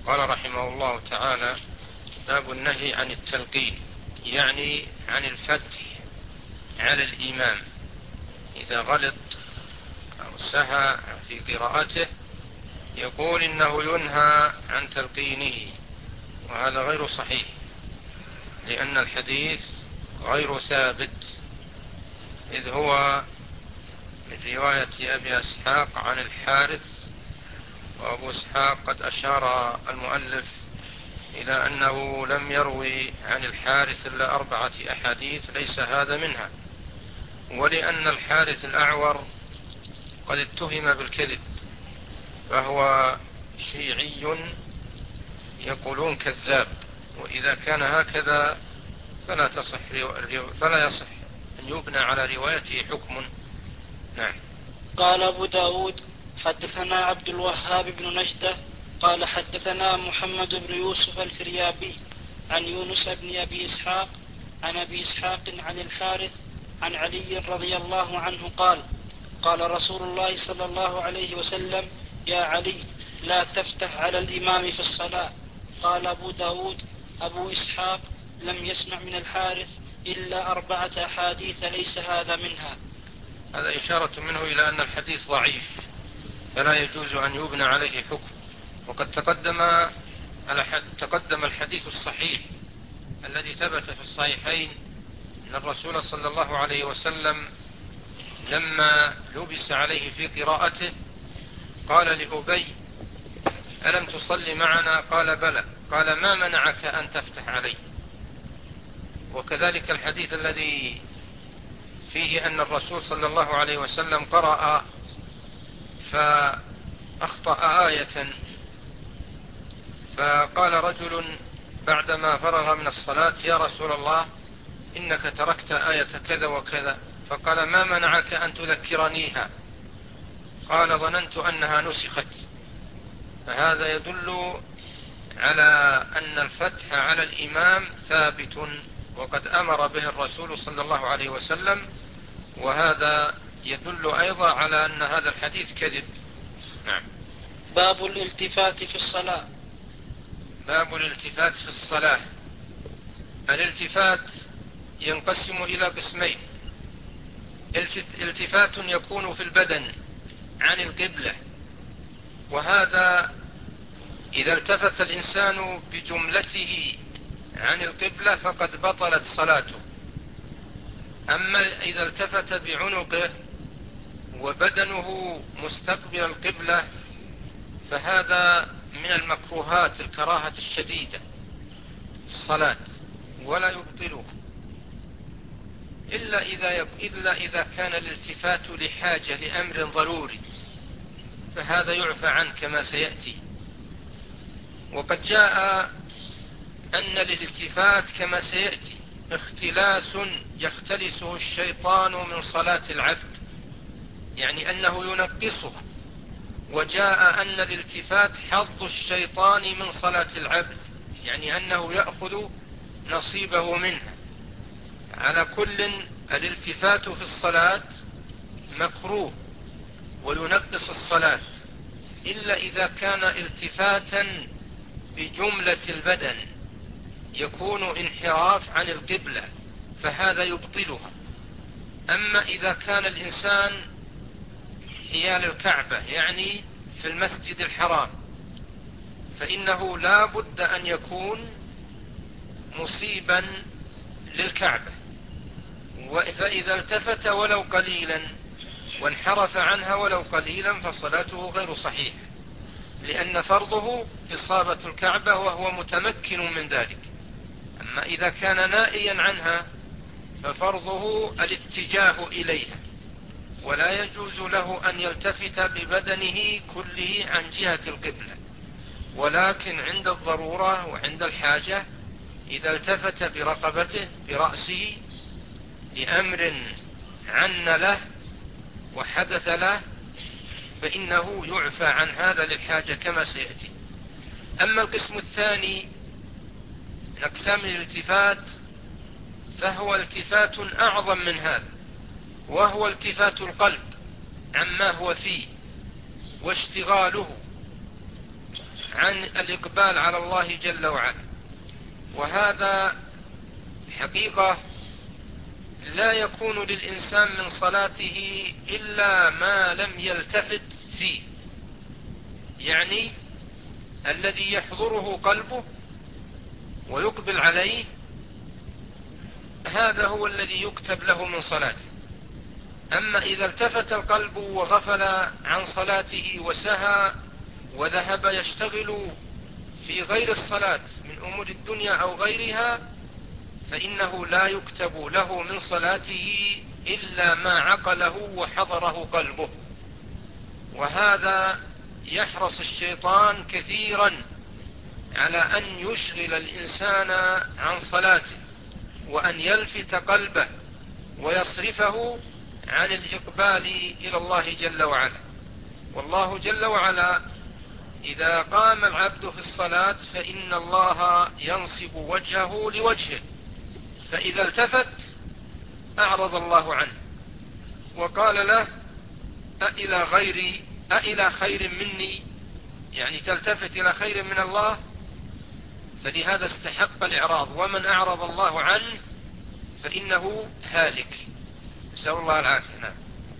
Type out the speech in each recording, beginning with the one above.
قال رحمه الله تعالى: باب النهي عن التلقين، يعني عن الفتح على الإمام إذا غلط أو سهى في قراءته، يقول إنه ينهى عن تلقينه، وهذا غير صحيح، لأن الحديث غير ثابت، إذ هو من رواية أبي إسحاق عن الحارث، وأبو إسحاق قد أشار المؤلف إلى أنه لم يروي عن الحارث إلا 4 أحاديث، ليس هذا منها، ولأن الحارث الأعور قد اتهم بالكذب، فهو شيعي يقولون كذاب، وإذا كان هكذا فلا يصح أن يبنى على روايته حكم. نعم. قال أبو داود: حدثنا عبد الوهاب بن نجدة قال حدثنا محمد بن يوسف الفريابي عن يونس بن أبي إسحاق عن أبي إسحاق عن الحارث عن علي رضي الله عنه قال: قال رسول الله صلى الله عليه وسلم: يا علي، لا تفتح على الإمام في الصلاة. قال أبو داود: أبو إسحاق لم يسمع من الحارث إلا 4 أحاديث ليس هذا منها. هذا إشارة منه إلى أن الحديث ضعيف، فلا يجوز أن يبنى عليه حكم. وقد تقدم الحديث الصحيح الذي ثبت في الصحيحين أن الرسول صلى الله عليه وسلم لما لبس عليه في قراءته قال لأبي: ألم تصلي معنا؟ قال: بلى. قال: ما منعك أن تفتح علي؟ وكذلك الحديث الذي فيه أن الرسول صلى الله عليه وسلم قرأ فأخطأ آية، فقال رجل بعدما فرغ من الصلاة: يا رسول الله، إنك تركت آية كذا وكذا. فقال: ما منعك أن تذكرنيها؟ قال: ظننت أنها نسخت. فهذا يدل على أن الفتح على الإمام ثابت، وقد أمر به الرسول صلى الله عليه وسلم، وهذا يدل أيضا على أن هذا الحديث كذب. نعم. باب الالتفات في الصلاة. باب الالتفات في الصلاة. الالتفات ينقسم إلى قسمين: التفات يكون في البدن عن القبلة، وهذا إذا التفت الإنسان بجملته عن القبلة فقد بطلت صلاته. أما إذا التفت بعنقه وبدنه مستقبل القبلة فهذا من المكروهات، الكراهة الشديدة في الصلاة، ولا يبطلها إلا إذا كان الالتفات لحاجة، لأمر ضروري، فهذا يعفى عنه كما سيأتي. وقد جاء أن الالتفات كما سيأتي اختلاس يختلسه الشيطان من صلاة العبد، يعني أنه ينقصها. وجاء أن الالتفات حظ الشيطان من صلاة العبد، يعني أنه يأخذ نصيبه منها. على كل الالتفات في الصلاة مكروه وينقص الصلاة، إلا إذا كان التفاتا بجملة البدن يكون انحراف عن القبلة، فهذا يبطلها. أما إذا كان الإنسان حيال الكعبة، يعني في المسجد الحرام، فإنه لا بد أن يكون مصيبا للكعبة، فإذا التفت ولو قليلا وانحرف عنها ولو قليلا فصلاته غير صحيحة، لأن فرضه إصابة الكعبة وهو متمكن من ذلك. أما إذا كان نائيا عنها ففرضه الاتجاه إليها، ولا يجوز له أن يلتفت ببدنه كله عن جهة القبلة، ولكن عند الضرورة وعند الحاجة إذا التفت برقبته برأسه لأمر عن له وحدث له فإنه يعفى عن هذا للحاجة كما سيأتي. أما القسم الثاني من أقسام الالتفات فهو التفات أعظم من هذا، وهو التفات القلب عما هو فيه واشتغاله عن الإقبال على الله جل وعلا. وهذا حقيقة لا يكون للإنسان من صلاته إلا ما لم يلتفت فيه، يعني الذي يحضره قلبه ويقبل عليه، هذا هو الذي يكتب له من صلاته. أما إذا التفت القلب وغفل عن صلاته وسهى وذهب يشتغل في غير الصلاة من أمور الدنيا أو غيرها، فإنه لا يكتب له من صلاته إلا ما عقله وحضره قلبه. وهذا يحرص الشيطان كثيرا على أن يشغل الإنسان عن صلاته، وأن يلفت قلبه ويصرفه عن الإقبال إلى الله جل وعلا. والله جل وعلا إذا قام العبد في الصلاة فإن الله ينصب وجهه لوجهه، فإذا التفت أعرض الله عنه وقال له أإلى خير مني، يعني تلتفت إلى خير من الله، فلهذا استحق الإعراض. ومن أعرض الله عنه فإنه هالك، نسأل الله العافية. نعم.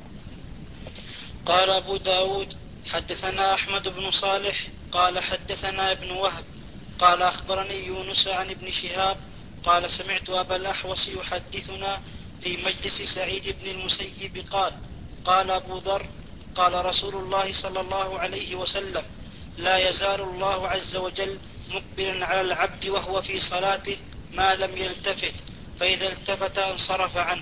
قال أبو داود حدثنا أحمد بن صالح قال حدثنا ابن وهب قال أخبرني يونس عن ابن شهاب قال سمعت أبا الأحوص يحدثنا في مجلس سعيد بن المسيب قال أبو ذر قال رسول الله صلى الله عليه وسلم لا يزال الله عز وجل مقبلا على العبد وهو في صلاته ما لم يلتفت، فإذا التفت انصرف عنه.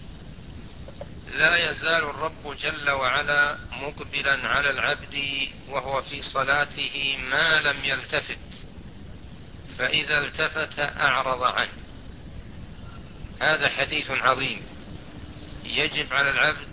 لا يزال الرب جل وعلا مقبلا على العبد وهو في صلاته ما لم يلتفت، فإذا التفت أعرض عنه. هذا حديث عظيم يجب على العبد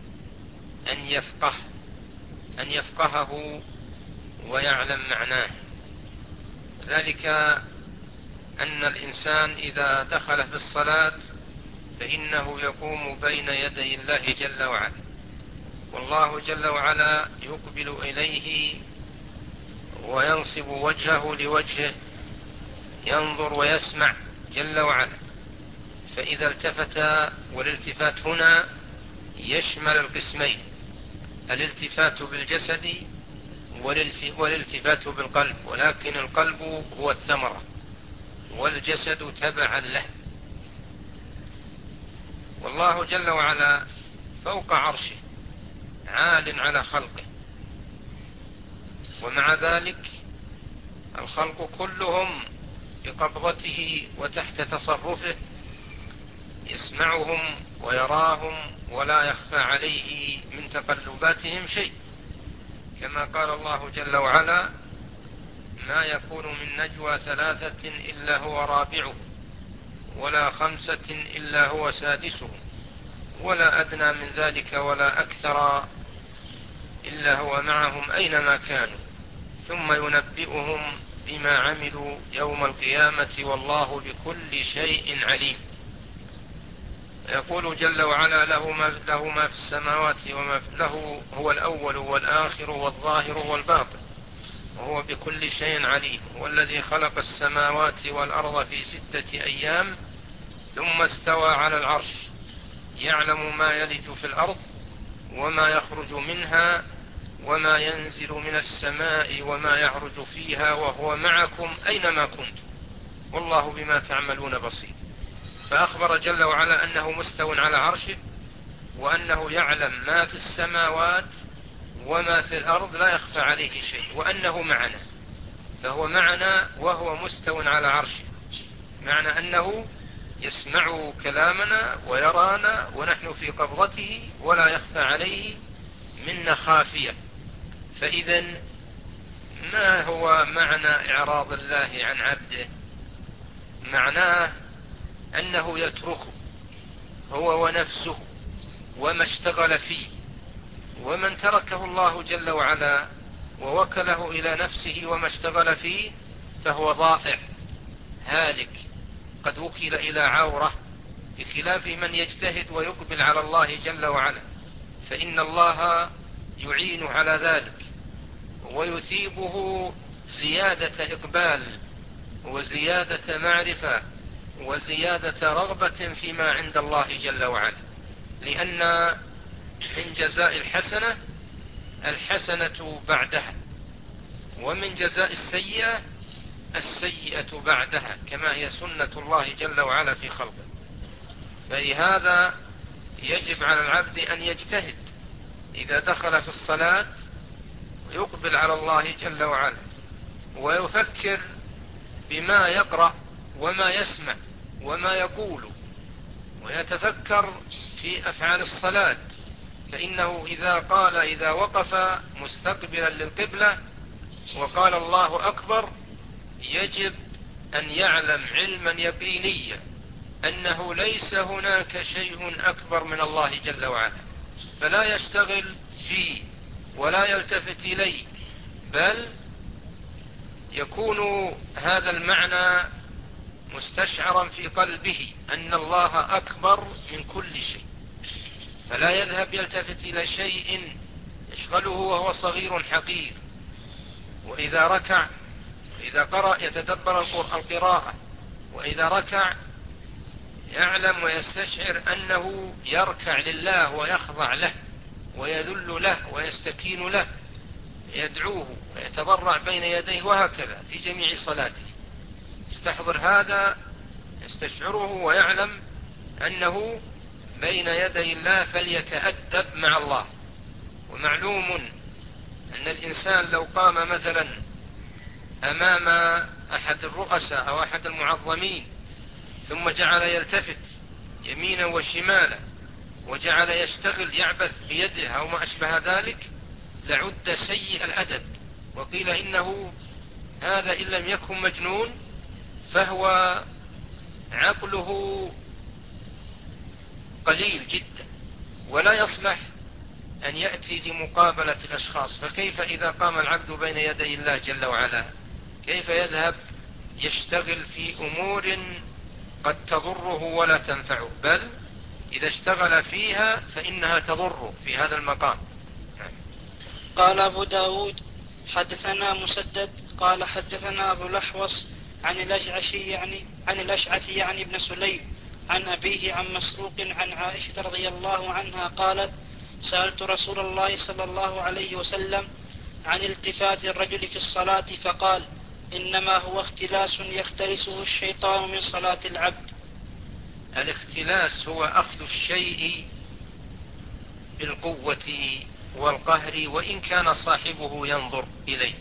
أن يفقهه ويعلم معناه. ذلك أن الإنسان إذا دخل في الصلاة فإنه يقوم بين يدي الله جل وعلا، والله جل وعلا يقبل إليه وينصب وجهه لوجهه، ينظر ويسمع جل وعلا. فإذا التفت، والالتفات هنا يشمل القسمين: الالتفات بالجسد والالتفات بالقلب، ولكن القلب هو الثمرة والجسد تبعا له. والله جل وعلا فوق عرشه عال على خلقه، ومع ذلك الخلق كلهم بقبضته وتحت تصرفه، يسمعهم ويراهم ولا يخفى عليه من تقلباتهم شيء، كما قال الله جل وعلا: ما يكون من نجوى 3 إلا هو رابعه ولا 5 إلا هو سادسه ولا أدنى من ذلك ولا أكثر إلا هو معهم أينما كانوا ثم ينبئهم بما عملوا يوم القيامة والله بكل شيء عليم. يقول جل وعلا: له ما في السماوات وما له، هو الأول والآخر والظاهر والباطن وهو بكل شيء عليم. هو الذي خلق السماوات والأرض في 6 أيام ثم استوى على العرش، يعلم ما يلج في الأرض وما يخرج منها وما ينزل من السماء وما يعرج فيها وهو معكم أينما كنتم والله بما تعملون بصير. فأخبر جل وعلا أنه مستو على عرشه، وأنه يعلم ما في السماوات وما في الأرض لا يخفى عليه شيء، وأنه معنا. فهو معنا وهو مستو على عرشه، معنى أنه يسمع كلامنا ويرانا ونحن في قبضته ولا يخفى عليه منا خافية. فإذا ما هو معنى إعراض الله عن عبده؟ معناه أنه يتركه هو ونفسه وما اشتغل فيه. ومن تركه الله جل وعلا ووكله إلى نفسه وما اشتغل فيه فهو ضائع هالك، قد وكل إلى عورة، بخلاف من يجتهد ويقبل على الله جل وعلا، فإن الله يعين على ذلك ويثيبه زيادة إقبال وزيادة معرفة وزيادة رغبة فيما عند الله جل وعلا، لأن من جزاء الحسنة الحسنة بعدها، ومن جزاء السيئة السيئة بعدها، كما هي سنة الله جل وعلا في خلقه. فلهذا يجب على العبد أن يجتهد إذا دخل في الصلاة ويقبل على الله جل وعلا ويفكر بما يقرأ وما يسمع وما يقول، ويتفكر في أفعال الصلاة. فإنه إذا وقف مستقبلا للقبلة وقال الله أكبر، يجب أن يعلم علما يقينيا أنه ليس هناك شيء أكبر من الله جل وعلا، فلا يشتغل فيه ولا يلتفت إليه، بل يكون هذا المعنى مستشعرا في قلبه أن الله أكبر من كل شيء، فلا يذهب يلتفت إلى شيء يشغله وهو صغير حقير. وإذا ركع، إذا قرأ يتدبر القراءة، وإذا ركع يعلم ويستشعر أنه يركع لله ويخضع له ويذل له ويستكين له، يدعوه ويتضرع بين يديه، وهكذا في جميع صلاته. يستحضر هذا، يستشعره ويعلم أنه بين يدي الله، فليتأدب مع الله. ومعلوم أن الإنسان لو قام مثلا أمام أحد الرؤساء أو أحد المعظمين ثم جعل يلتفت يمينا وشمالا وجعل يشتغل يعبث بيده أو ما أشبه ذلك، لعد سيء الأدب، وقيل إنه هذا إن لم يكن مجنون فهو عقله قليل جدا ولا يصلح أن يأتي لمقابلة الأشخاص. فكيف إذا قام العبد بين يدي الله جل وعلا؟ كيف يذهب يشتغل في أمور قد تضره ولا تنفعه، بل إذا اشتغل فيها فإنها تضره في هذا المقام. قال أبو داود حدثنا مسدد قال حدثنا أبو الأحوص عن الأشعث يعني ابن سليم عن أبيه عن مسروق عن عائشة رضي الله عنها قالت: سألت رسول الله صلى الله عليه وسلم عن التفات الرجل في الصلاة فقال: إنما هو اختلاس يختلسه الشيطان من صلاة العبد. الاختلاس هو أخذ الشيء بالقوة والقهر وإن كان صاحبه ينظر إليه،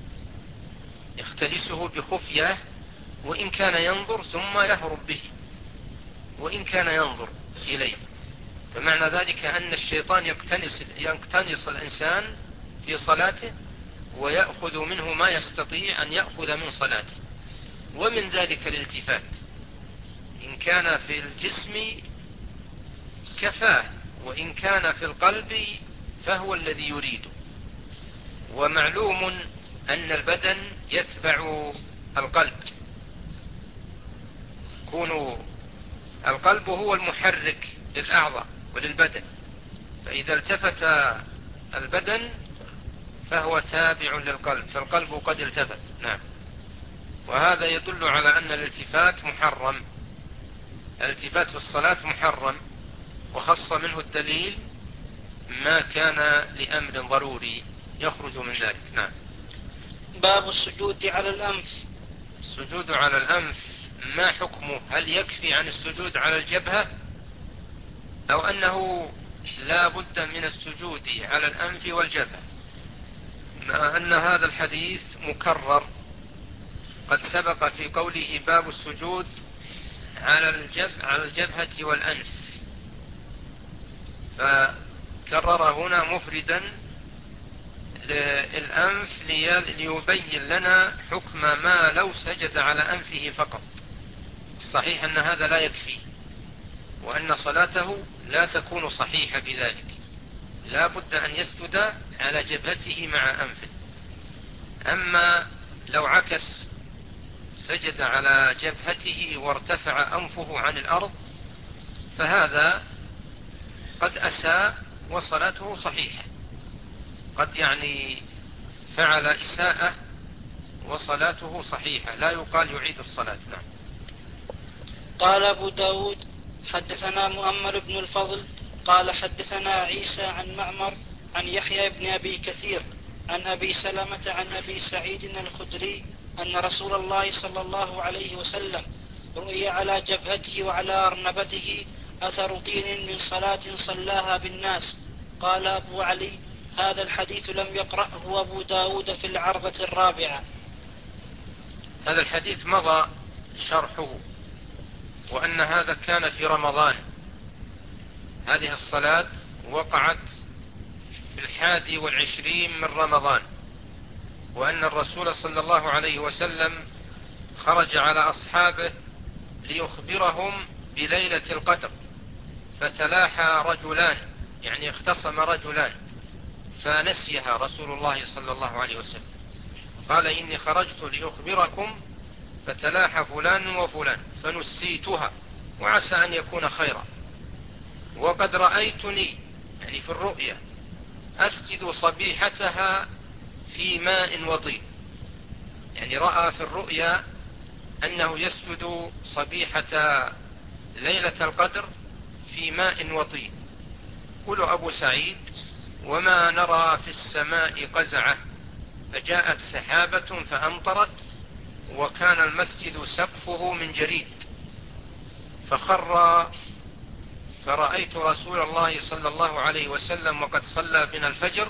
يختلسه بخفية وإن كان ينظر، ثم يهرب به وإن كان ينظر إليه. فمعنى ذلك أن الشيطان يقتنص الإنسان في صلاته ويأخذ منه ما يستطيع أن يأخذ من صلاته، ومن ذلك الالتفات إن كان في الجسم كفاه، وإن كان في القلب فهو الذي يريده. ومعلوم أن البدن يتبع القلب، القلب هو المحرك للأعضاء وللبدن، فإذا التفت البدن فهو تابع للقلب، فالقلب قد التفت. نعم. وهذا يدل على أن الالتفات محرم، الالتفات في الصلاة محرم، وخص منه الدليل ما كان لأمر ضروري يخرج من ذلك. نعم. باب السجود على الأنف. السجود على الأنف ما حكمه؟ هل يكفي عن السجود على الجبهة، أو أنه لا بد من السجود على الأنف والجبهة؟ مع أن هذا الحديث مكرر قد سبق في قوله باب السجود على الجبهة والأنف، فكرر هنا مفردا الأنف ليبين لنا حكم ما لو سجد على أنفه فقط. الصحيح أن هذا لا يكفي، وأن صلاته لا تكون صحيحة بذلك، لا بد أن يسجد على جبهته مع أنفه. أما لو عكس، سجد على جبهته وارتفع أنفه عن الأرض، فهذا قد أساء وصلاته صحيحة، قد فعل إساءة وصلاته صحيحة، لا يقال يعيد الصلاة. نعم. قال أبو داود حدثنا مؤمل بن الفضل قال حدثنا عيسى عن معمر عن يحيى بن أبي كثير عن أبي سلمة عن أبي سعيد الخدري أن رسول الله صلى الله عليه وسلم رؤي على جبهته وعلى أرنبته أثر طين من صلاة صلاها بالناس. قال أبو علي هذا الحديث لم يقرأه أبو داود في العرضة الرابعة. هذا الحديث مضى شرحه، وأن هذا كان في رمضان. هذه الصلاة وقعت في 21 من رمضان، وأن الرسول صلى الله عليه وسلم خرج على أصحابه ليخبرهم بليلة القدر، فتلاحى رجلان، يعني اختصم رجلان فنسيها رسول الله صلى الله عليه وسلم. قال إني خرجت لأخبركم فتلاحى فلان وفلان فنسيتها، وعسى أن يكون خيرا، وقد رأيتني يعني في الرؤيا أسجد صبيحتها في ماء وطين، يعني رأى في الرؤيا أنه يسجد صبيحة ليلة القدر في ماء وطين. قل أبو سعيد وما نرى في السماء قزعة، فجاءت سحابة فأمطرت، وكان المسجد سقفه من جريد، فخر فرأيت رسول الله صلى الله عليه وسلم وقد صلى بنا الفجر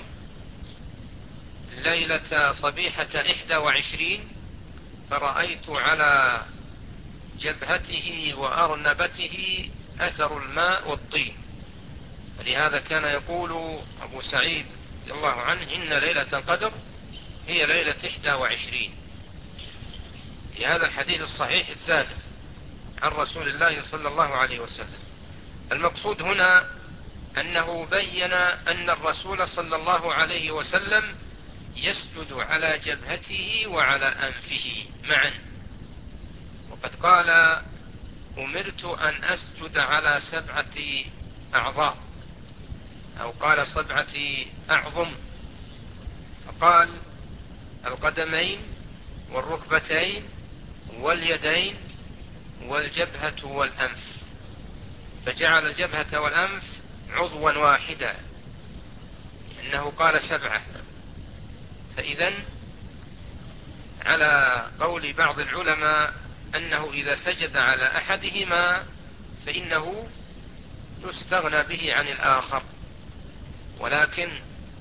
ليلة صبيحة 21، فرأيت على جبهته وأرنبته أثر الماء والطين. فلهذا كان يقول أبو سعيد رضي الله عنه إن ليلة القدر هي ليلة 21، لهذا الحديث الصحيح الثابت عن رسول الله صلى الله عليه وسلم. المقصود هنا أنه بين أن الرسول صلى الله عليه وسلم يسجد على جبهته وعلى أنفه معا، وقد قال أمرت أن أسجد على 7 أعضاء، أو قال 7 أعظم، فقال القدمين والركبتين واليدين والجبهة والأنف، فجعل الجبهة والأنف عضوا واحدا، إنه قال 7. فإذن على قول بعض العلماء أنه إذا سجد على أحدهما فإنه يستغنى به عن الآخر، ولكن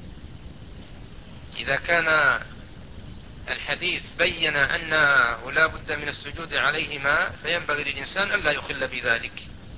إذا كان الحديث بين أنه لا بد من السجود عليهما فينبغي للإنسان أن لا يخل بذلك.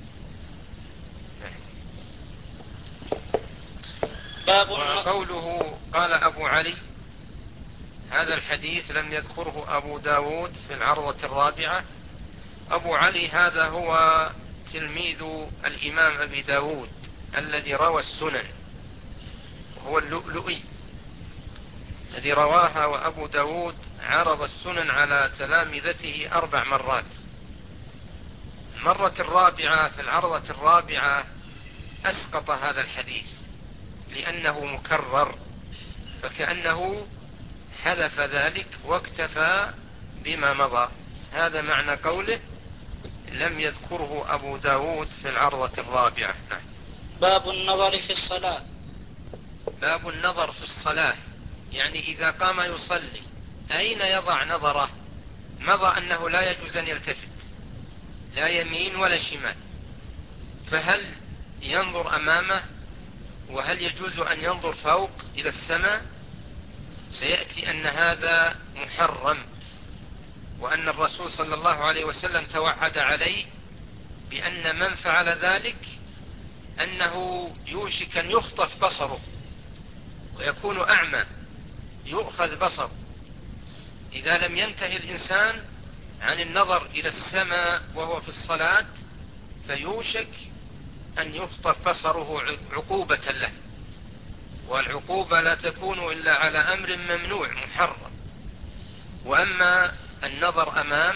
وقوله قال أبو علي هذا الحديث لم يذكره أبو داود في العرضة الرابعة. أبو علي هذا هو تلميذ الإمام أبي داود الذي روى السنن، وهو اللؤلؤي الذي رواها، وأبو داود عرض السنن على تلامذته 4 مرات. المرة الرابعة في العرضة الرابعة أسقط هذا الحديث لأنه مكرر، فكأنه حذف ذلك واكتفى بما مضى. هذا معنى قوله لم يذكره أبو داود في العرضة الرابعة. نعم. باب النظر في الصلاة. باب النظر في الصلاة، يعني إذا قام يصلي أين يضع نظره؟ مضى أنه لا يجوز أن يلتفت لا يمين ولا شمال، فهل ينظر أمامه؟ وهل يجوز أن ينظر فوق إلى السماء؟ سيأتي أن هذا محرم، وأن الرسول صلى الله عليه وسلم توعد عليه بأن من فعل ذلك أنه يوشك أن يخطف بصره ويكون أعمى، يؤخذ بصره إذا لم ينتهي الإنسان عن النظر إلى السماء وهو في الصلاة، فيوشك أن يخطف بصره عقوبة له، والعقوبة لا تكون إلا على أمر ممنوع محرم. وأما النظر أمام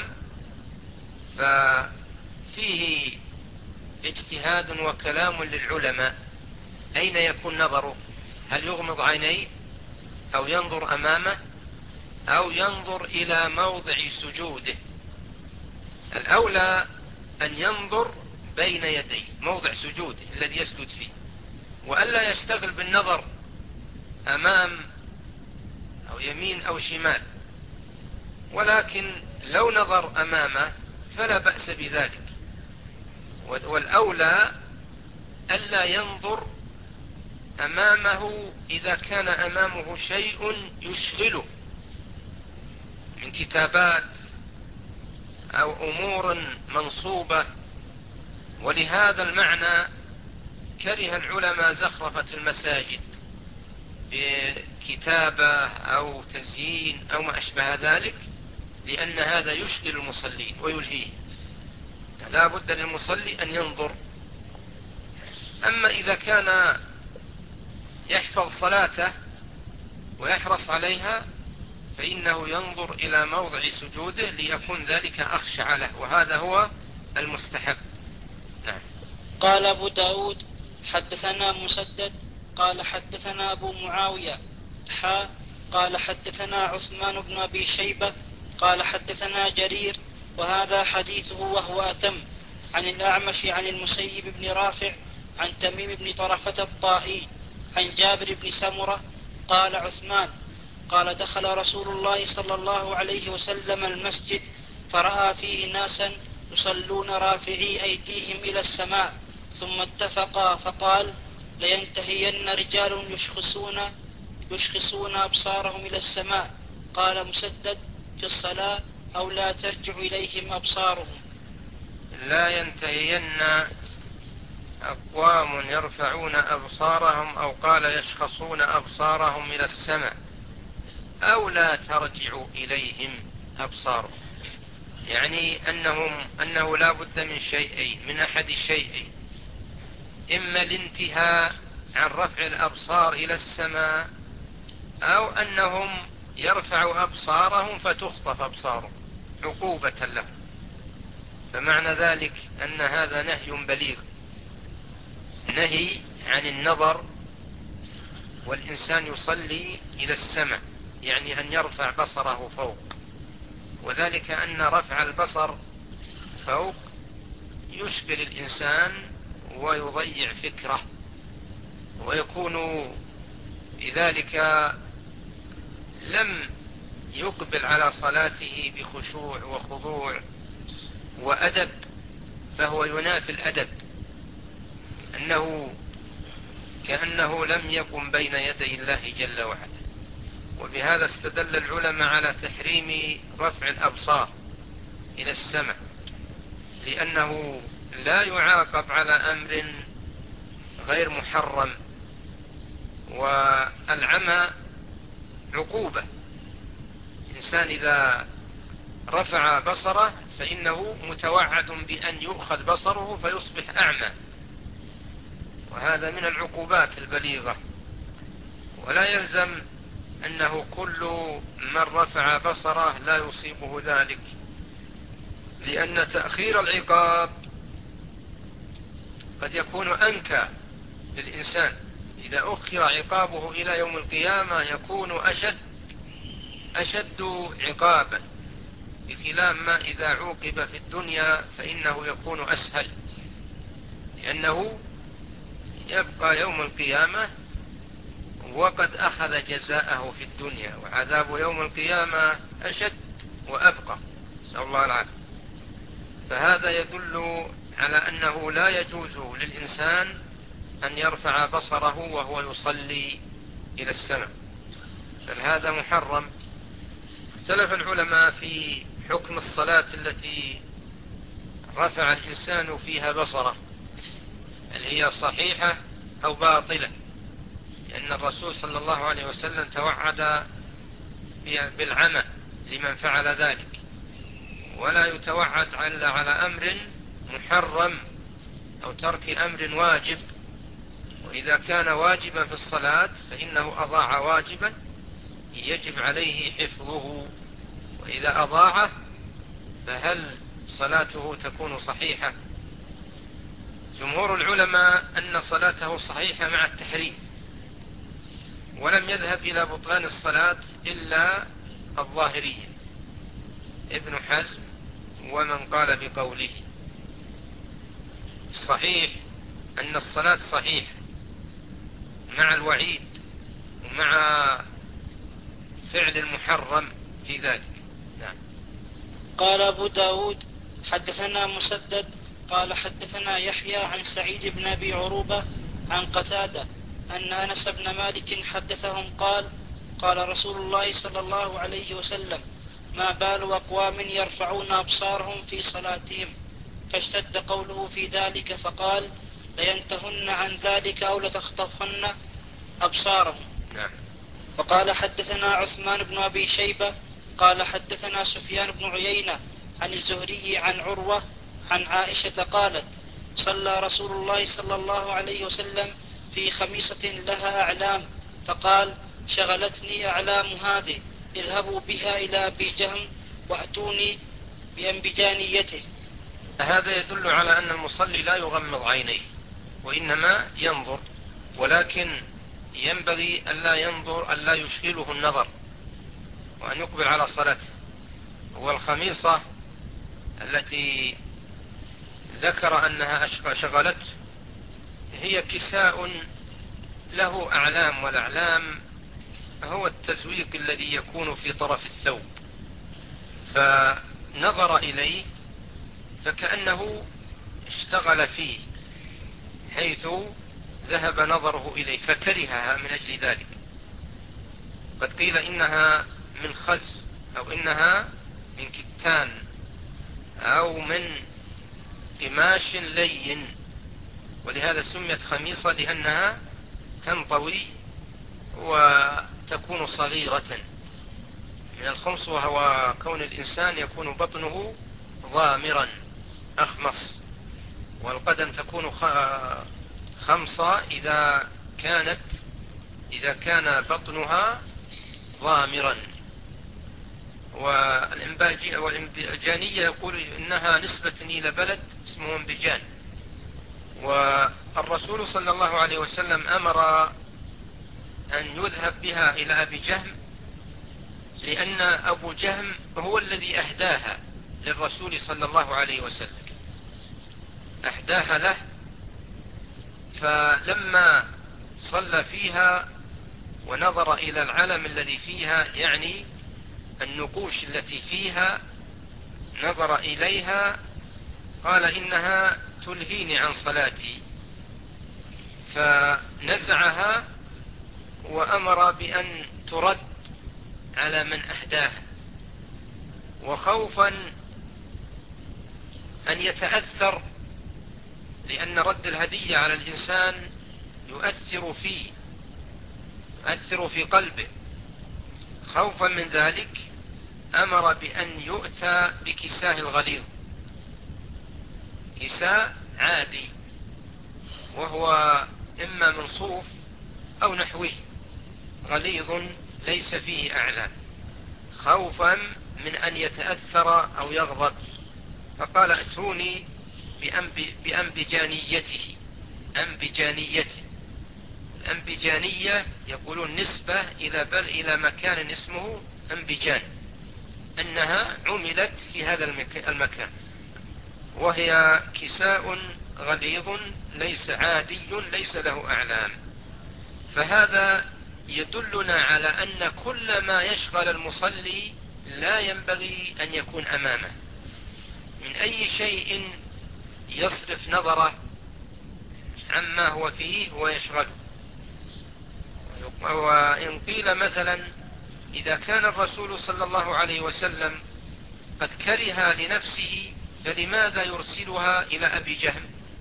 ففيه اجتهاد وكلام للعلماء، أين يكون نظره؟ هل يغمض عينيه أو ينظر أمامه أو ينظر إلى موضع سجوده. الأولى أن ينظر بين يديه موضع سجوده الذي يسجد فيه، وألا يشتغل بالنظر أمام أو يمين أو شمال، ولكن لو نظر أمامه فلا بأس بذلك. والأولى ألا ينظر أمامه إذا كان أمامه شيء يشغله من كتابات أو أمور منصوبة. ولهذا المعنى كره العلماء زخرفة المساجد بكتابة أو تزيين أو ما أشبه ذلك، لأن هذا يشغل المصلين ويلهيه. لا بد للمصلي أن ينظر. أما إذا كان يحفظ صلاته ويحرص عليها فإنه ينظر إلى موضع سجوده ليكون ذلك أخشع له، وهذا هو المستحب. نعم. قال أبو داود حدثنا مسدد قال حدثنا أبو معاوية قال حدثنا عثمان بن أبي شيبة قال حدثنا جرير وهذا حديثه وهو أتم عن الأعمش عن المسيب بن رافع عن تميم بن طرفة الطائي عن جابر بن سمرة قال عثمان قال دخل رسول الله صلى الله عليه وسلم المسجد فرأى فيه ناسا يصلون رافعي أيديهم إلى السماء ثم اتفقا فقال لينتهين رجال يشخصون أبصارهم إلى السماء. قال مسدد في الصلاة أو لا ترجع إليهم أبصارهم. لا ينتهين أقوام يرفعون أبصارهم، أو قال يشخصون أبصارهم إلى السماء، أو لا ترجع إليهم أبصارهم، يعني أنه لا بد من شيئين، من أحد الشيئين: إما الانتهاء عن رفع الأبصار إلى السماء، أو أنهم يرفعوا أبصارهم فتخطف أبصارهم عقوبة لهم. فمعنى ذلك أن هذا نهي بليغ، نهي عن النظر والإنسان يصلي إلى السماء، يعني أن يرفع بصره فوق، وذلك أن رفع البصر فوق يشغل الإنسان ويضيع فكره، ويكون بذلك لم يقبل على صلاته بخشوع وخضوع وأدب، فهو ينافي الأدب، كأنه لم يقم بين يدي الله جل وعلا. وبهذا استدل العلماء على تحريم رفع الأبصار إلى السماء، لأنه لا يعاقب على أمر غير محرم، والعمى عقوبة. الإنسان إذا رفع بصره فإنه متوعد بأن يؤخذ بصره فيصبح أعمى، وهذا من العقوبات البليغة. ولا يلزم أنه كل من رفع بصره لا يصيبه ذلك، لأن تأخير العقاب قد يكون أنكى للإنسان. إذا أخر عقابه إلى يوم القيامة يكون أشد عقابا، بخلاف ما إذا عوقب في الدنيا فإنه يكون أسهل، لأنه يبقى يوم القيامة وقد أخذ جزاءه في الدنيا، وعذاب يوم القيامة أشد وأبقى، نسأل الله العافية. فهذا يدل على أنه لا يجوز للإنسان أن يرفع بصره وهو يصلي إلى السماء، بل هذا محرم. اختلف العلماء في حكم الصلاة التي رفع الإنسان فيها بصره، هل هي صحيحة أو باطلة، لأن الرسول صلى الله عليه وسلم توعد بالعمى لمن فعل ذلك، ولا يتوعد على أمر محرم أو ترك أمر واجب. وإذا كان واجبا في الصلاة فإنه أضاع واجبا يجب عليه حفظه، وإذا أضاعه فهل صلاته تكون صحيحة؟ جمهور العلماء أن صلاته صحيحة مع التحريم، ولم يذهب إلى بطلان الصلاة إلا الظاهرية ابن حزم ومن قال بقوله. الصحيح أن الصلاة صحيحة مع الوعيد ومع فعل المحرم في ذلك. نعم. قال أبو داود حدثنا مسدد قال حدثنا يحيى عن سعيد بن أبي عروبة عن قتادة أن أنس بن مالك حدثهم قال قال رسول الله صلى الله عليه وسلم ما بال أقوام يرفعون أبصارهم في صلاتهم، فاشتد قوله في ذلك فقال لينتهن عن ذلك أو لتخطفن أبصارهم. نعم. وقال حدثنا عثمان بن أبي شيبة قال حدثنا سفيان بن عيينة عن الزهري عن عروة عن عائشة قالت صلى رسول الله صلى الله عليه وسلم في خميصة لها أعلام فقال شغلتني أعلام هذه اذهبوا بها إلى أبي جهم وأتوني بأنبجانيته. هذا يدل على أن المصلي لا يغمض عينيه وإنما ينظر، ولكن ينبغي ألا ينظر، ألا يشغله النظر، وأن يقبل على صلاته. والخميصة التي ذكر أنها شغلته هي كساء له أعلام، والأعلام هو التزويق الذي يكون في طرف الثوب، فنظر إليه فكأنه اشتغل فيه حيث ذهب نظره إليه فكرهها من أجل ذلك. قد قيل إنها من خز أو إنها من كتان أو من قماش لين، ولهذا سميت خميصة لأنها تنطوي وتكون صغيرة من الخمص، وهو كون الإنسان يكون بطنه ضامرا أخمص، والقدم تكون خمصة إذا كان بطنها ضامرا. والإنبجانية يقول إنها نسبة إلى بلد اسمه انبجان. والرسول صلى الله عليه وسلم أمر أن يذهب بها إلى أبي جهم، لأن أبو جهم هو الذي أهداها للرسول صلى الله عليه وسلم، أهداها له. فلما صلى فيها ونظر إلى العلم الذي فيها، يعني النقوش التي فيها، نظر إليها قال إنها تلهيني عن صلاتي، فنزعها وأمر بأن ترد على من أهداها، وخوفا أن يتأثر، لأن رد الهدية على الإنسان يؤثر في قلبه. خوفا من ذلك أمر بأن يؤتى بكساه الغليظ، كساء عادي وهو إما من صوف أو نحوه غليظ ليس فيه أعلام، خوفا من أن يتأثر أو يغضب. فقال ائتوني بأنبجانيته. الأنبجانية يقولون نسبة إلى مكان اسمه أنبجان، أنها عملت في هذا المكان، وهي كساء غليظ ليس عادي ليس له أعلام. فهذا يدلنا على أن كل ما يشغل المصلي لا ينبغي أن يكون أمامه من أي شيء يصرف نظره عما هو فيه ويشغله. وإن قيل مثلا إذا كان الرسول صلى الله عليه وسلم قد كره لنفسه فلماذا يرسلها إلى أبي جهم؟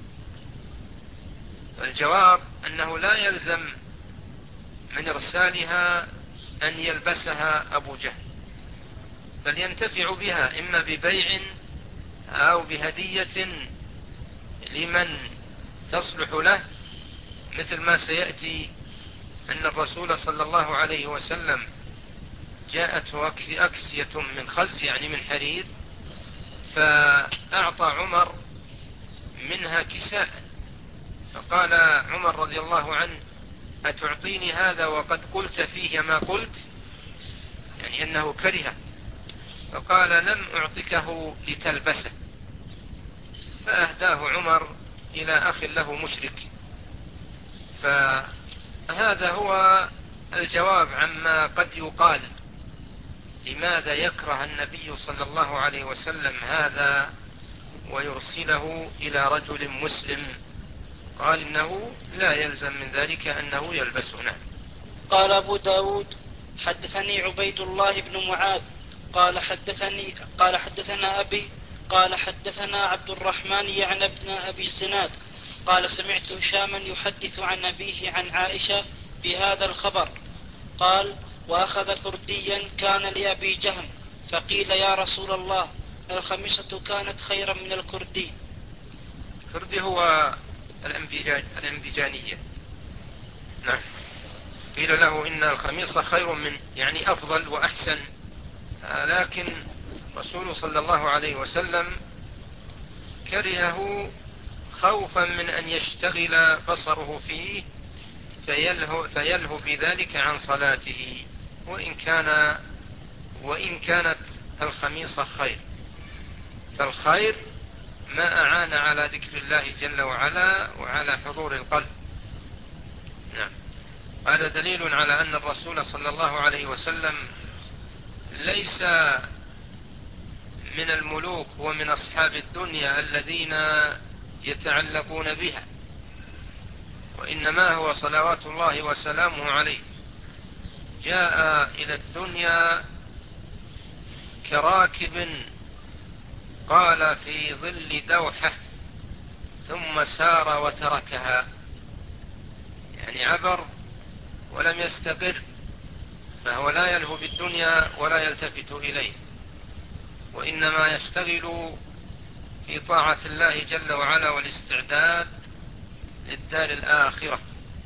الجواب أنه لا يلزم من إرسالها أن يلبسها أبو جهم، بل ينتفع بها إما ببيع أو بهدية لمن تصلح له، مثل ما سيأتي أن الرسول صلى الله عليه وسلم جاءته أكسية من خز يعني من حرير، فأعطى عمر منها كساء، فقال عمر رضي الله عنه أتعطيني هذا وقد قلت فيه ما قلت؟ يعني يعني أنه كره، فقال لم أعطكه لتلبسه، فأهداه عمر إلى أخ له مشرك. فهذا هو الجواب عما قد يقال لماذا يكره النبي صلى الله عليه وسلم هذا ويرسله إلى رجل مسلم. قال إنه لا يلزم من ذلك أنه يلبسه. نعم. قال أبو داود حدثني عبيد الله بن معاذ قال حدثنا أبي قال حدثنا عبد الرحمن يعني ابن أبي الزناد قال سمعت هشاما يحدث عن أبيه عن عائشة بهذا الخبر. قال وأخذ كرديا كان لأبي جهم فقيل يا رسول الله الخميصة كانت خيرا من الكردي. الكردي هو الأنبيجانية. نعم. قيل له إن الخميصة خير من، يعني أفضل وأحسن، لكن رسول صلى الله عليه وسلم كرهه خوفا من أن يشتغل بصره فيه فيلهو بذلك عن صلاته، وإن كانت الخميصة خير، فالخير ما أعان على ذكر الله جل وعلا وعلى حضور القلب. نعم. هذا دليل على أن الرسول صلى الله عليه وسلم ليس من الملوك ومن أصحاب الدنيا الذين يتعلقون بها، وإنما هو صلوات الله وسلامه عليه جاء إلى الدنيا كراكب قال في ظل دوحة ثم سار وتركها، يعني عبر ولم يستقر، فهو لا يلهو بالدنيا ولا يلتفت إليه، وإنما يشتغل في طاعة الله جل وعلا والاستعداد للدار الآخرة.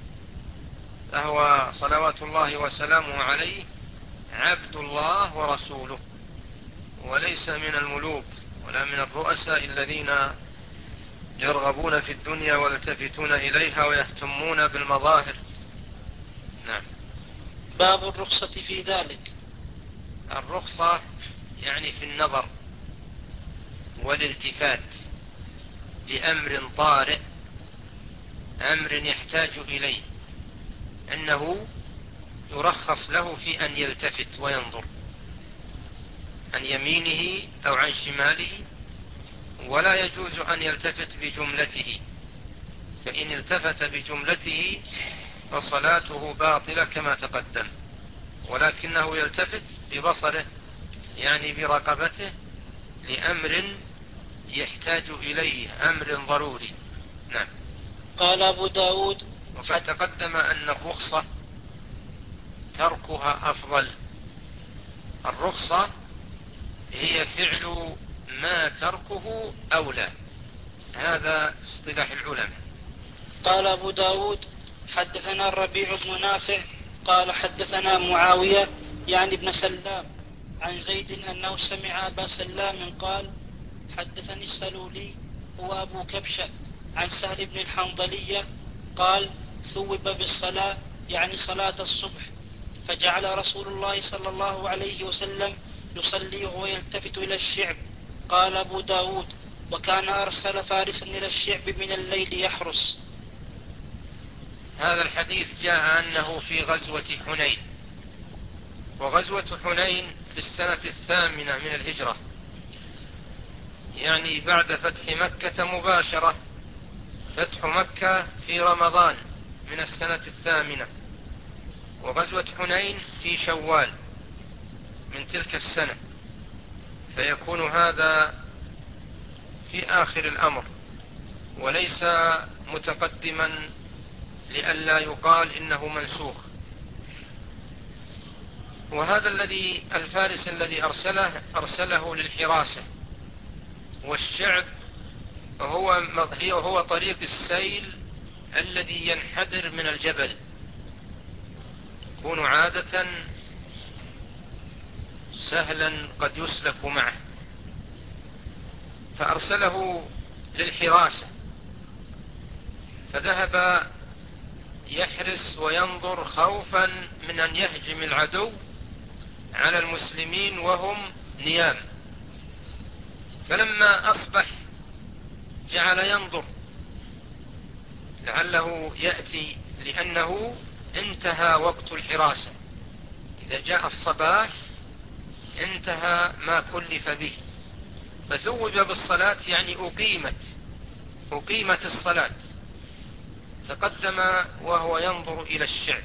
فهو صلوات الله وسلامه عليه عبد الله ورسوله، وليس من الملوك ولا من الرؤساء الذين يرغبون في الدنيا ويلتفتون إليها ويهتمون بالمظاهر. نعم. باب الرخصة في ذلك. الرخصة يعني في النظر والالتفات لأمر طارئ، أمر يحتاج إليه، أنه يرخص له في أن يلتفت وينظر عن يمينه أو عن شماله، ولا يجوز أن يلتفت بجملته، فإن التفت بجملته فصلاته باطلة كما تقدم، ولكنه يلتفت ببصره يعني برقبته لأمر يحتاج إليه، أمر ضروري. نعم. قال أبو داود وقد تقدم أن الرخصة تركها أفضل. الرخصة هي فعل ما تركه أولى، هذا في اصطلاح العلماء. قال أبو داود حدثنا الربيع بن نافع قال حدثنا معاوية يعني ابن سلام عن زيد أنه سمع أبا سلام قال حدثني السلولي هو أبو كبشة عن سهل بن الحنظلية قال ثوب بالصلاة يعني صلاة الصبح، فجعل رسول الله صلى الله عليه وسلم يصلي وهو يلتفت إلى الشعب. قال أبو داود وكان أرسل فارسا إلى الشعب من الليل يحرس. هذا الحديث جاء أنه في غزوة حنين، وغزوة حنين في السنة 8 من الهجرة، يعني بعد فتح مكة مباشرة. فتح مكة في رمضان من السنة 8، وغزوة حنين في شوال من تلك السنة، فيكون هذا في آخر الأمر وليس متقدما لئلا يقال إنه منسوخ. وهذا الفارس الذي أرسله للحراسة، والشعب هو طريق السيل الذي ينحدر من الجبل، يكون عادة سهلا قد يسلك معه، فأرسله للحراسة، فذهب يحرس وينظر خوفا من أن يهجم العدو على المسلمين وهم نيام، فلما أصبح جعل ينظر لعله يأتي، لأنه انتهى وقت الحراسة. إذا جاء الصباح انتهى ما كلف به، فثوب بالصلاة يعني أقيمت الصلاة. تقدم وهو ينظر إلى الشعب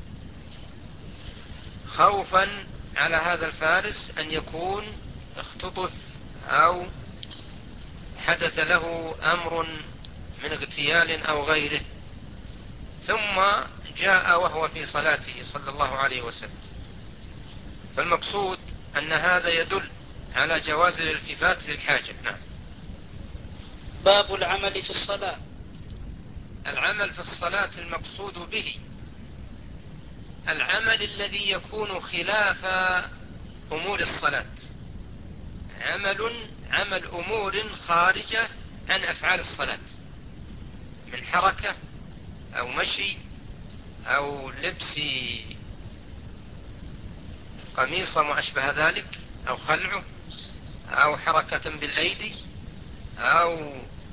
خوفا على هذا الفارس أن يكون اختطف أو حدث له أمر من اغتيال أو غيره، ثم جاء وهو في صلاته صلى الله عليه وسلم. فالمقصود أن هذا يدل على جواز الالتفات للحاجة. نعم. باب العمل في الصلاة. العمل في الصلاة المقصود به العمل الذي يكون خلاف أمور الصلاة، عمل أمور خارجة عن أفعال الصلاة، من حركة أو مشي أو لبس قميص وما أشبه ذلك، أو خلعه، أو حركة بالأيدي، أو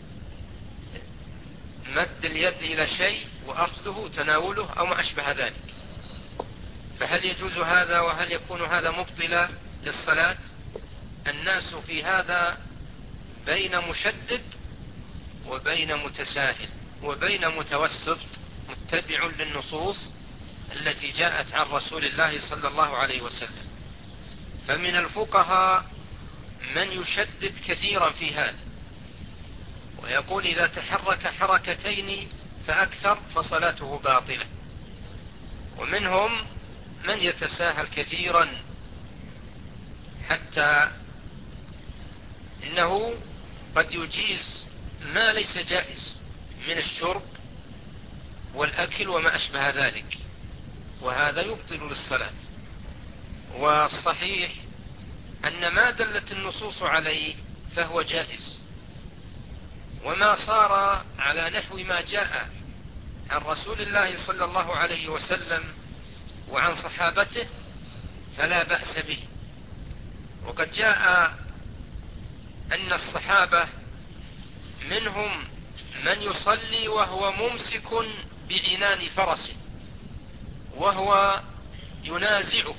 مد اليد إلى شيء وأخذه تناوله أو ما أشبه ذلك. فهل يجوز هذا وهل يكون هذا مبطلا للصلاة؟ الناس في هذا بين مشدد وبين متساهل وبين متوسط، متبع للنصوص التي جاءت عن رسول الله صلى الله عليه وسلم. فمن الفقهاء من يشدد كثيرا في هذا ويقول إذا تحرك حركتين فأكثر فصلاته باطلة، ومنهم من يتساهل كثيرا حتى إنه قد يجيز ما ليس جائز من الشرب والأكل وما أشبه ذلك، وهذا يبطل للصلاة. والصحيح أن ما دلت النصوص عليه فهو جائز، وما صار على نحو ما جاء عن رسول الله صلى الله عليه وسلم وعن صحابته فلا بأس به. وقد جاء أن الصحابة منهم من يصلي وهو ممسك بعنان فرسه وهو ينازعه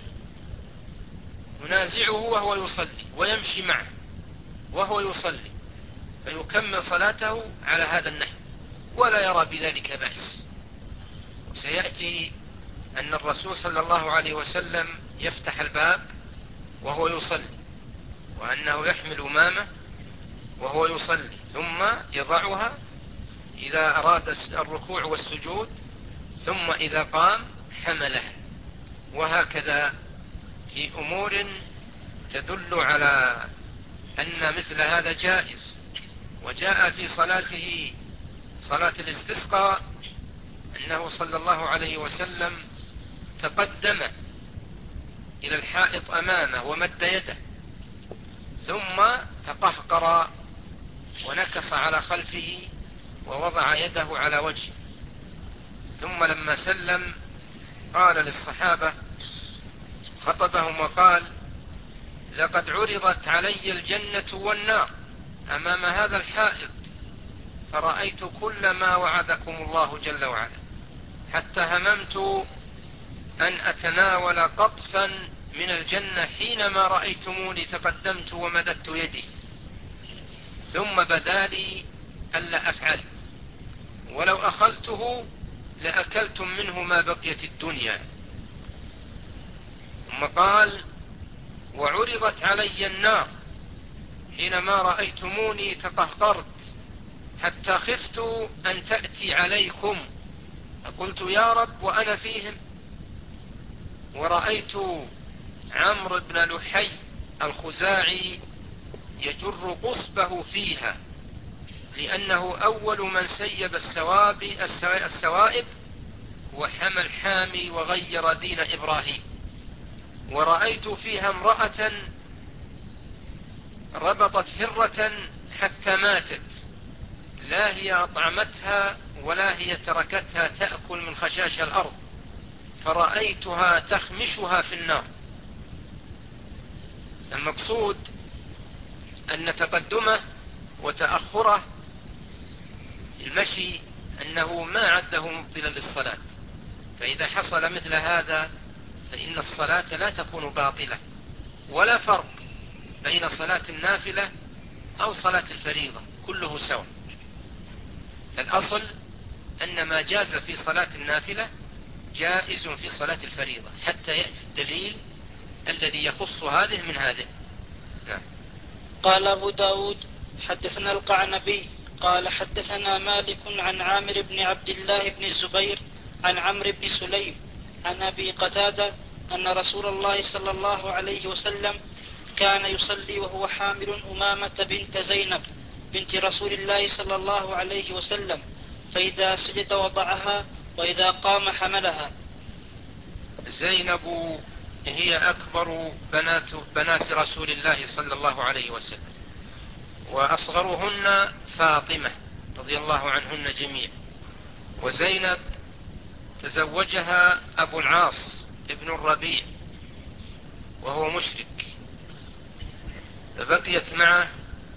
وهو يصلي، ويمشي معه وهو يصلي، فيكمل صلاته على هذا النحو ولا يرى بذلك بأس. وسيأتي أن الرسول صلى الله عليه وسلم يفتح الباب وهو يصلي، وأنه يحمل أمامه وهو يصلي ثم يضعها إذا أراد الركوع والسجود، ثم إذا قام حملها، وهكذا في أمور تدل على أن مثل هذا جائز. وجاء في صلاته صلاة الاستسقاء أنه صلى الله عليه وسلم تقدم إلى الحائط أمامه ومد يده، ثم تقهقر ونكص على خلفه ووضع يده على وجهه، ثم لما سلم قال للصحابة، خطبهم وقال: لقد عرضت علي الجنة والنار أمام هذا الحائط، فرأيت كل ما وعدكم الله جل وعلا، حتى هممت أن أتناول قطفا من الجنة حينما رأيتموني تقدمت ومددت يدي، ثم بدا لي ألا أفعل، ولو أخذته لأكلتم منه ما بقيت الدنيا. ثم قال: وعرضت علي النار حينما رأيتموني تقهقرت حتى خفت أن تأتي عليكم، فقلت يا رب وأنا فيهم. ورأيت عمرو بن لحي الخزاعي يجر قصبه فيها، لأنه أول من سيب السوائب وحمى الحامي وغير دين إبراهيم. ورأيت فيها امرأة ربطت هرة حتى ماتت، لا هي أطعمتها ولا هي تركتها تأكل من خشاش الأرض، فرأيتها تخمشها في النار. المقصود أن تقدمه وتأخره المشي أنه ما عده مبطلا للصلاة، فإذا حصل مثل هذا فإن الصلاة لا تكون باطلة، ولا فرق بين صلاة النافلة أو صلاة الفريضة، كله سواء. فالأصل أن ما جاز في صلاة النافلة جائز في صلاة الفريضة حتى يأتي الدليل الذي يخص هذه من هذه. نعم. قال أبو داود حدثنا القعنبي قال حدثنا مالك عن عامر بن عبد الله بن الزبير عن عمرو بن سليم عن أبي قتادة أن رسول الله صلى الله عليه وسلم كان يصلي وهو حامل أمامة بنت زينب بنت رسول الله صلى الله عليه وسلم، فإذا سجد وضعها وإذا قام حملها. زينب هي أكبر بنات رسول الله صلى الله عليه وسلم، وأصغرهن فاطمة رضي الله عنهن جميع. وزينب تزوجها أبو العاص ابن الربيع وهو مشرك، فبقيت معه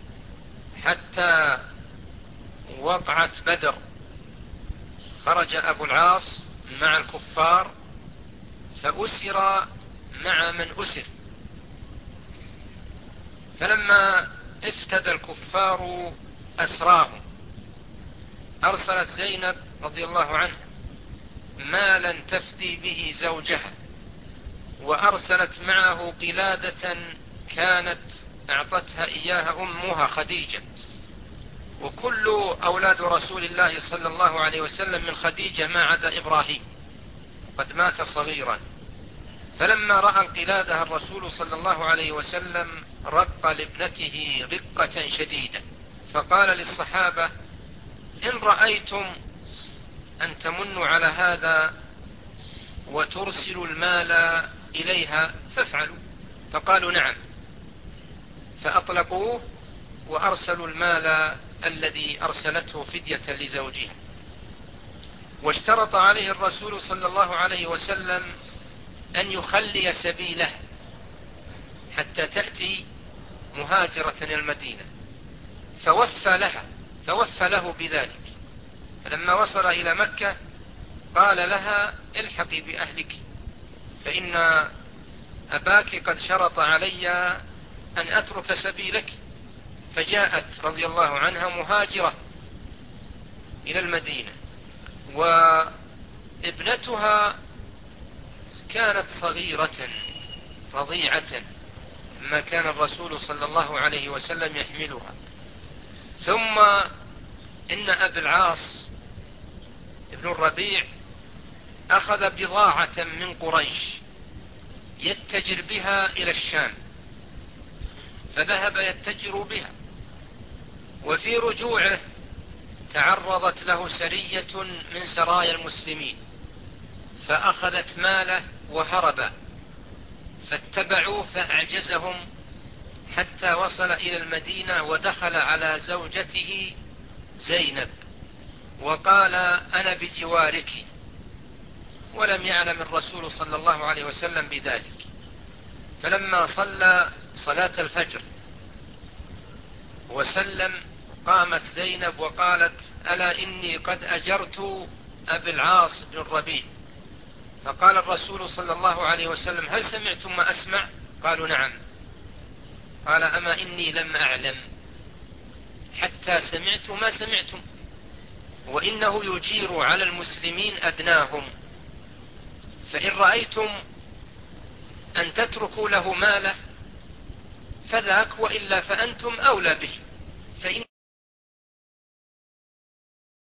حتى وقعت بدر. خرج أبو العاص مع الكفار فأسر مع من أسر، فلما افتدى الكفار أسراهم أرسلت زينب رضي الله عنها مالا تفدي به زوجها، وأرسلت معه قلادة كانت أعطتها إياها أمها خديجة، وكل أولاد رسول الله صلى الله عليه وسلم من خديجة ما عدا إبراهيم قد مات صغيرا. فلما رأى القلادة الرسول صلى الله عليه وسلم رق لابنته رقة شديدة، فقال للصحابة: إن رأيتم أن تمنوا على هذا وترسلوا المال إليها فافعلوا. فقالوا: نعم. فأطلقوه وأرسلوا المال الذي أرسلته فدية لزوجها. واشترط عليه الرسول صلى الله عليه وسلم أن يخلي سبيله حتى تأتي مهاجرة المدينة، فوفى له بذلك. فلما وصل إلى مكة قال لها: الحقي بأهلك، فإن أباك قد شرط علي أن أترك سبيلك. فجاءت رضي الله عنها مهاجرة إلى المدينة، وابنتها كانت صغيرة رضيعة ما كان الرسول صلى الله عليه وسلم يحملها. ثم إن أبي العاص ابن الربيع أخذ بضاعة من قريش يتجر بها إلى الشام، فذهب يتجر بها، وفي رجوعه تعرضت له سرية من سرايا المسلمين فأخذت ماله وهرب، فاتبعوا فأعجزهم حتى وصل إلى المدينة ودخل على زوجته زينب وقال: أنا بجوارك، ولم يعلم الرسول صلى الله عليه وسلم بذلك. فلما صلى صلاة الفجر وسلم قامت زينب وقالت: ألا إني قد أجرت أبي العاص بن الربيع. فقال الرسول صلى الله عليه وسلم: هل سمعتم ما أسمع؟ قالوا: نعم. قال: أما إني لم أعلم حتى سمعت ما سمعتم، وإنه يجير على المسلمين أدناهم، فإن رأيتم أن تتركوا له ماله فذاك، وإلا فأنتم أولى به.